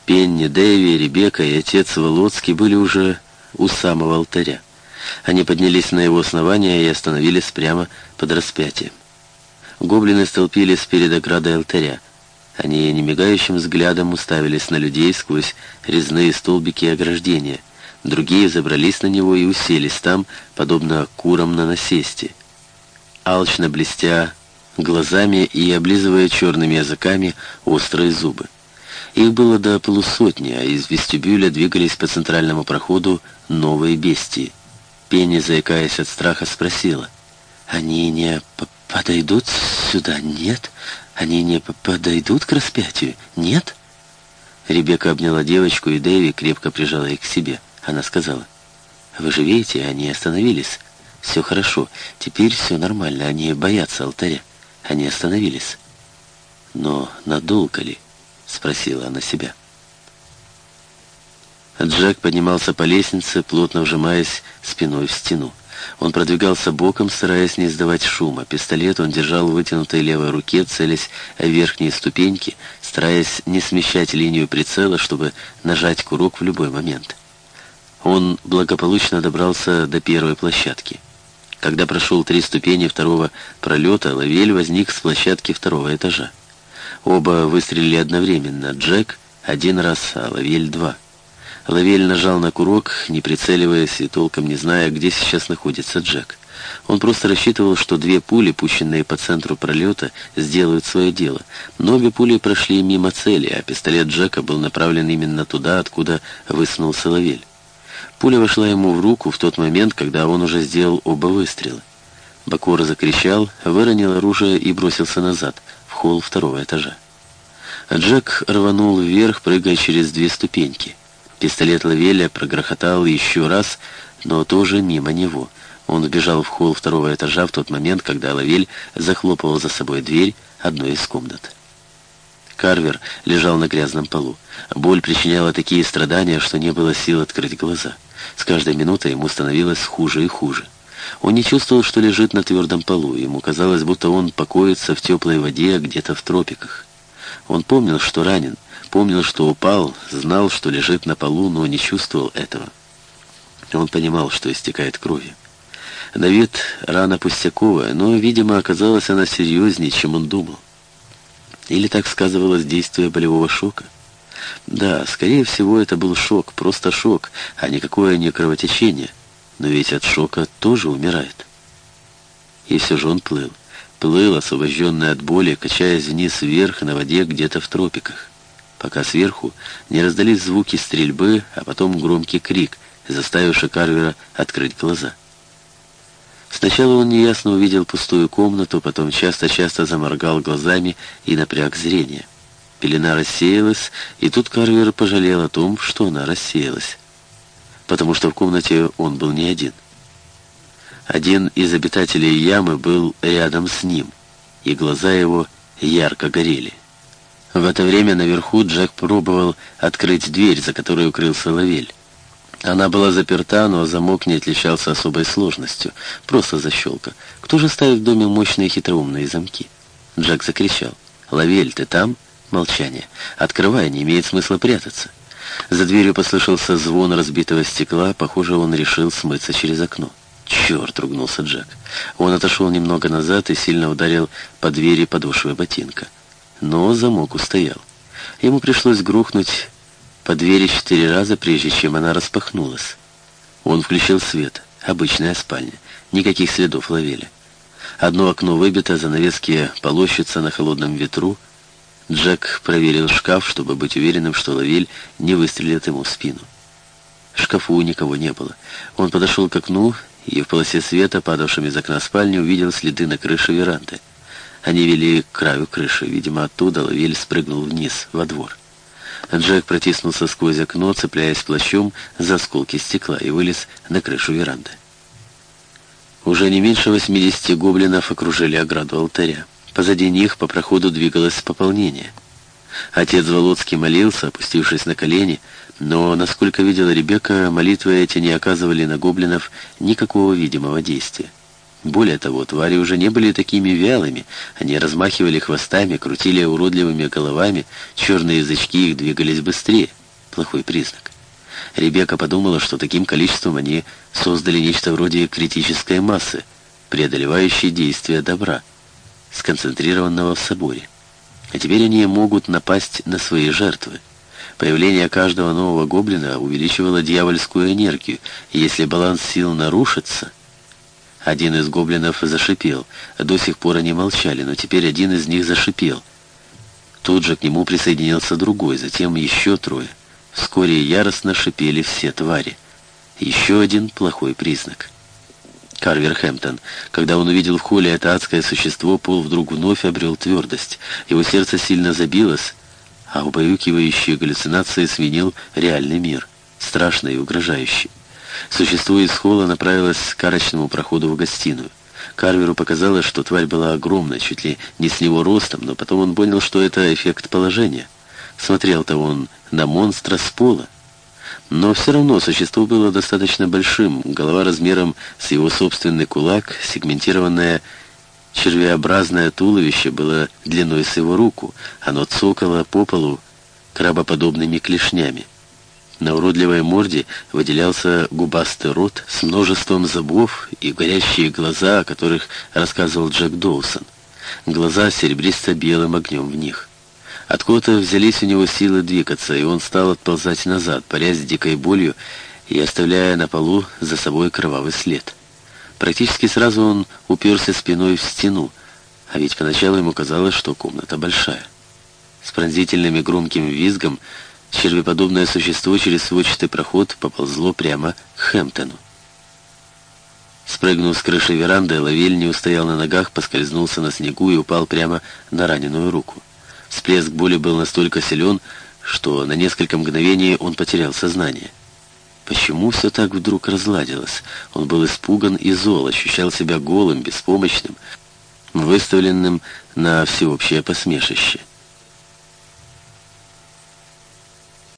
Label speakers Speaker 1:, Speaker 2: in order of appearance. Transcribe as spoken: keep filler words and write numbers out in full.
Speaker 1: Пенни, Дэви, Ребекка и отец Володский были уже у самого алтаря. Они поднялись на его основание и остановились прямо под распятием. Гоблины столпились перед оградой алтаря. Они немигающим взглядом уставились на людей сквозь резные столбики ограждения. Другие забрались на него и уселись там, подобно курам на насесте, алчно блестя глазами и облизывая черными языками острые зубы. Их было до полусотни, а из вестибюля двигались по центральному проходу новые бестии. Пенни, заикаясь от страха, спросила: «Они не подойдут сюда, нет? Они не подойдут к распятию, нет?» Ребекка обняла девочку, и Дэви крепко прижала их к себе. Она сказала: «Вы же видите, они остановились. Все хорошо, теперь все нормально, они боятся алтаря. Они остановились». «Но надолго ли?» — спросила она себя. Джек поднимался по лестнице, плотно вжимаясь спиной в стену. Он продвигался боком, стараясь не издавать шума. Пистолет он держал в вытянутой левой руке, целясь в верхние ступеньки, стараясь не смещать линию прицела, чтобы нажать курок в любой момент. Он благополучно добрался до первой площадки. Когда прошел три ступени второго пролета, Лавель возник с площадки второго этажа. Оба выстрелили одновременно. Джек один раз, а Лавель два. Лавель нажал на курок, не прицеливаясь и толком не зная, где сейчас находится Джек. Он просто рассчитывал, что две пули, пущенные по центру пролета, сделают свое дело. Но обе пули прошли мимо цели, а пистолет Джека был направлен именно туда, откуда высунулся Лавель. Пуля вошла ему в руку в тот момент, когда он уже сделал оба выстрела. Бакор закричал, выронил оружие и бросился назад, в холл второго этажа. Джек рванул вверх, прыгая через две ступеньки. Пистолет Лавеля прогрохотал еще раз, но тоже мимо него. Он вбежал в холл второго этажа в тот момент, когда Лавель захлопывал за собой дверь одной из комнат. Карвер лежал на грязном полу. Боль причиняла такие страдания, что не было сил открыть глаза. С каждой минутой ему становилось хуже и хуже. Он не чувствовал, что лежит на твердом полу. Ему казалось, будто он покоится в теплой воде где-то в тропиках. Он помнил, что ранен, помнил, что упал, знал, что лежит на полу, но не чувствовал этого. Он понимал, что истекает кровью. На вид рана пустяковая, но, видимо, оказалась она серьезнее, чем он думал. Или так сказывалось действие болевого шока? Да, скорее всего, это был шок, просто шок, а никакое не кровотечение. Но ведь от шока тоже умирает. И все же он плыл. Плыл, освобожденный от боли, качаясь вниз-вверх на воде где-то в тропиках, пока сверху не раздались звуки стрельбы, а потом громкий крик, заставивший Карвера открыть глаза. Сначала он неясно увидел пустую комнату, потом часто-часто заморгал глазами и напряг зрение. Пелена рассеялась, и тут Карвер пожалел о том, что она рассеялась, потому что в комнате он был не один. Один из обитателей ямы был рядом с ним, и глаза его ярко горели. В это время наверху Джек пробовал открыть дверь, за которой укрылся Лавель. Она была заперта, но замок не отличался особой сложностью, просто защелка. Кто же ставит в доме мощные хитроумные замки? Джек закричал: «Лавель, ты там?» Молчание. «Открывай, не имеет смысла прятаться». За дверью послышался звон разбитого стекла, похоже, он решил смыться через окно. «Черт!» — ругнулся Джек. Он отошел немного назад и сильно ударил по двери подошвой ботинка. Но замок устоял. Ему пришлось грохнуть по двери четыре раза, прежде чем она распахнулась. Он включил свет. Обычная спальня. Никаких следов Лавеля. Одно окно выбито, занавески полощутся на холодном ветру. Джек проверил шкаф, чтобы быть уверенным, что Лавель не выстрелит ему в спину. В шкафу никого не было. Он подошел к окну и в полосе света, падавшем из окна спальни, увидел следы на крыше веранды. Они вели к краю крыши. Видимо, оттуда Лавель спрыгнул вниз, во двор. Джек протиснулся сквозь окно, цепляясь плащом за осколки стекла, и вылез на крышу веранды. Уже не меньше восьмидесяти гоблинов окружили ограду алтаря. Позади них по проходу двигалось пополнение. Отец Володский молился, опустившись на колени, но, насколько видела Ребекка, молитвы эти не оказывали на гоблинов никакого видимого действия. Более того, твари уже не были такими вялыми, они размахивали хвостами, крутили уродливыми головами, черные язычки их двигались быстрее. Плохой признак. Ребекка подумала, что таким количеством они создали нечто вроде критической массы, преодолевающей действия добра, сконцентрированного в соборе. А теперь они могут напасть на свои жертвы. Появление каждого нового гоблина увеличивало дьявольскую энергию, и если баланс сил нарушится... Один из гоблинов зашипел. До сих пор они молчали, но теперь один из них зашипел. Тут же к нему присоединился другой, затем еще трое. Вскоре яростно шипели все твари. Еще один плохой признак. Карвер Хэмптон. Когда он увидел в холле это адское существо, пол вдруг вновь обрел твердость. Его сердце сильно забилось, а убаюкивающие галлюцинации сменил реальный мир, страшный и угрожающий. Существо из холла направилось к арочному проходу в гостиную. Карверу показалось, что тварь была огромной, чуть ли не с него ростом, но потом он понял, что это эффект положения. Смотрел-то он на монстра с пола. Но все равно существо было достаточно большим, голова размером с его собственный кулак, сегментированное червеобразное туловище было длиной с его руку, оно цокало по полу крабоподобными клешнями. На уродливой морде выделялся губастый рот с множеством зубов и горящие глаза, о которых рассказывал Джек Доусон. Глаза с серебристо-белым огнем в них. Откуда-то взялись у него силы двигаться, и он стал отползать назад, борясь с дикой болью и оставляя на полу за собой кровавый след. Практически сразу он уперся спиной в стену, а ведь поначалу ему казалось, что комната большая. С пронзительным и громким визгом червеподобное существо через сводчатый проход поползло прямо к Хэмптону. Спрыгнув с крыши веранды, Лавель не устоял на ногах, поскользнулся на снегу и упал прямо на раненую руку. Всплеск боли был настолько силен, что на несколько мгновений он потерял сознание. Почему все так вдруг разладилось? Он был испуган и зол, ощущал себя голым, беспомощным, выставленным на всеобщее посмешище.